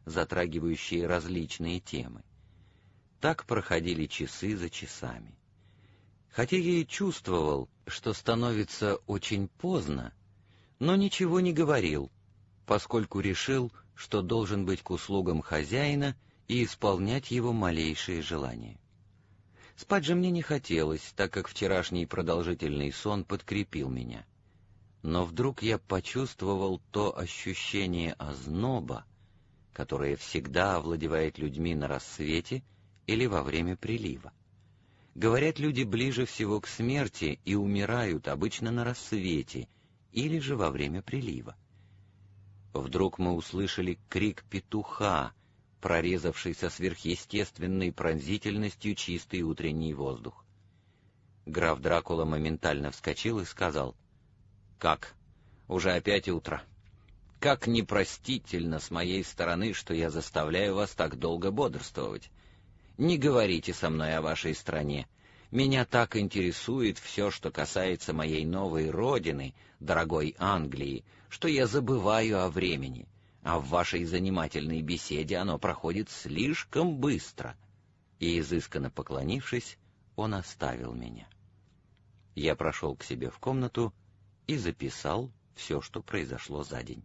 затрагивающие различные темы. Так проходили часы за часами. Хотя я и чувствовал, что становится очень поздно, но ничего не говорил, поскольку решил, что должен быть к услугам хозяина и исполнять его малейшие желания. Спать же мне не хотелось, так как вчерашний продолжительный сон подкрепил меня. Но вдруг я почувствовал то ощущение озноба, которое всегда овладевает людьми на рассвете или во время прилива. Говорят, люди ближе всего к смерти и умирают обычно на рассвете или же во время прилива. Вдруг мы услышали крик петуха, прорезавший со сверхъестественной пронзительностью чистый утренний воздух. Граф Дракула моментально вскочил и сказал: «Как? Уже опять утро? Как непростительно с моей стороны, что я заставляю вас так долго бодрствовать. Не говорите со мной о вашей стране. Меня так интересует все, что касается моей новой родины, дорогой Англии, что я забываю о времени, а в вашей занимательной беседе оно проходит слишком быстро». И, изысканно поклонившись, он оставил меня. Я прошел к себе в комнату и записал все, что произошло за день.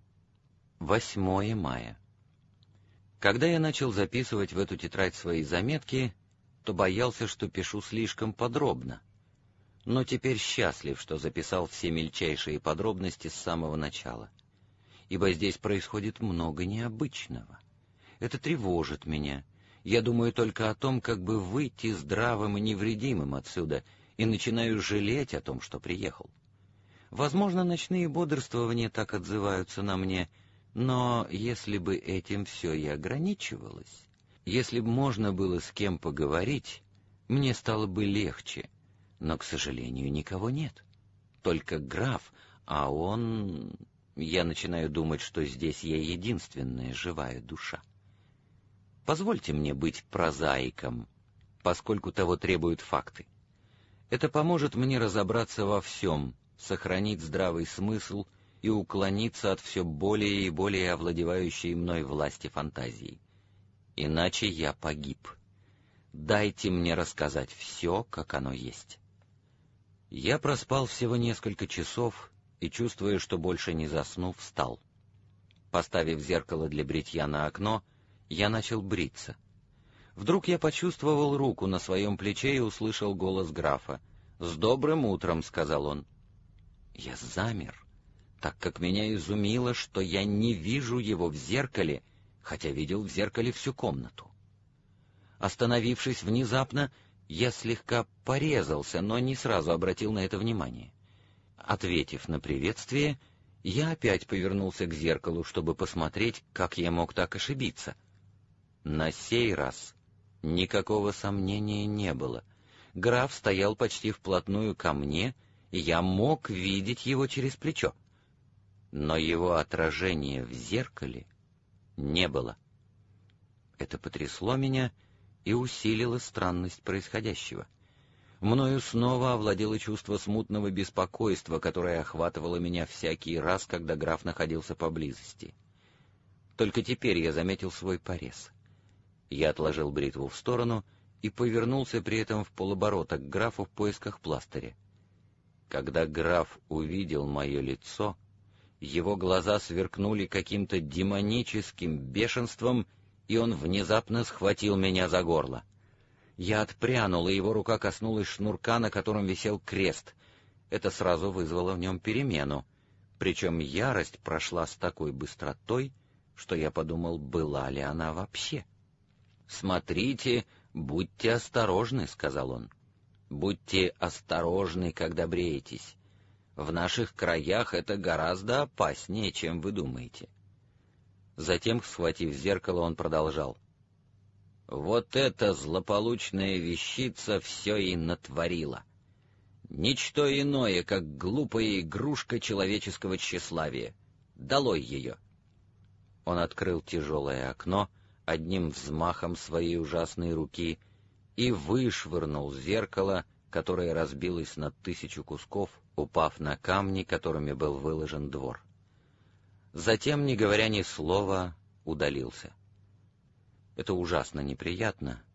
8 мая. Когда я начал записывать в эту тетрадь свои заметки, то боялся, что пишу слишком подробно. Но теперь счастлив, что записал все мельчайшие подробности с самого начала, ибо здесь происходит много необычного. Это тревожит меня. Я думаю только о том, как бы выйти здравым и невредимым отсюда, и начинаю жалеть о том, что приехал. Возможно, ночные бодрствования так отзываются на мне, но если бы этим все и ограничивалось, если бы можно было с кем поговорить, мне стало бы легче. Но, к сожалению, никого нет. Только граф, а он... Я начинаю думать, что здесь я единственная живая душа. Позвольте мне быть прозаиком, поскольку того требуют факты. Это поможет мне разобраться во всем, сохранить здравый смысл и уклониться от все более и более овладевающей мной власти фантазии. Иначе я погиб. Дайте мне рассказать все, как оно есть. Я проспал всего несколько часов и, чувствуя, что больше не засну, встал. Поставив зеркало для бритья на окно, я начал бриться. Вдруг я почувствовал руку на своем плече и услышал голос графа. «С добрым утром», — сказал он. Я замер, так как меня изумило, что я не вижу его в зеркале, хотя видел в зеркале всю комнату. Остановившись внезапно, я слегка порезался, но не сразу обратил на это внимание. Ответив на приветствие, я опять повернулся к зеркалу, чтобы посмотреть, как я мог так ошибиться. На сей раз никакого сомнения не было. Граф стоял почти вплотную ко мне, и я мог видеть его через плечо. Но его отражения в зеркале не было. Это потрясло меня и усилило странность происходящего. Мною снова овладело чувство смутного беспокойства, которое охватывало меня всякий раз, когда граф находился поблизости. Только теперь я заметил свой порез. Я отложил бритву в сторону и повернулся при этом в полоборота к графу в поисках пластыря. Когда граф увидел мое лицо, его глаза сверкнули каким-то демоническим бешенством, и он внезапно схватил меня за горло. Я отпрянул, и его рука коснулась шнурка, на котором висел крест. Это сразу вызвало в нем перемену, причем ярость прошла с такой быстротой, что я подумал, была ли она вообще. «Смотрите, будьте осторожны», — сказал он. «Будьте осторожны, когда бреетесь. В наших краях это гораздо опаснее, чем вы думаете». Затем, схватив зеркало, он продолжал. «Вот эта злополучная вещица все и натворила. Ничто иное, как глупая игрушка человеческого тщеславия. Долой ее!» Он открыл тяжелое окно одним взмахом своей ужасной руки и вышвырнул зеркало, которое разбилось на 1000 кусков, упав на камни, которыми был выложен двор. Затем, не говоря ни слова, удалился. Это ужасно неприятно,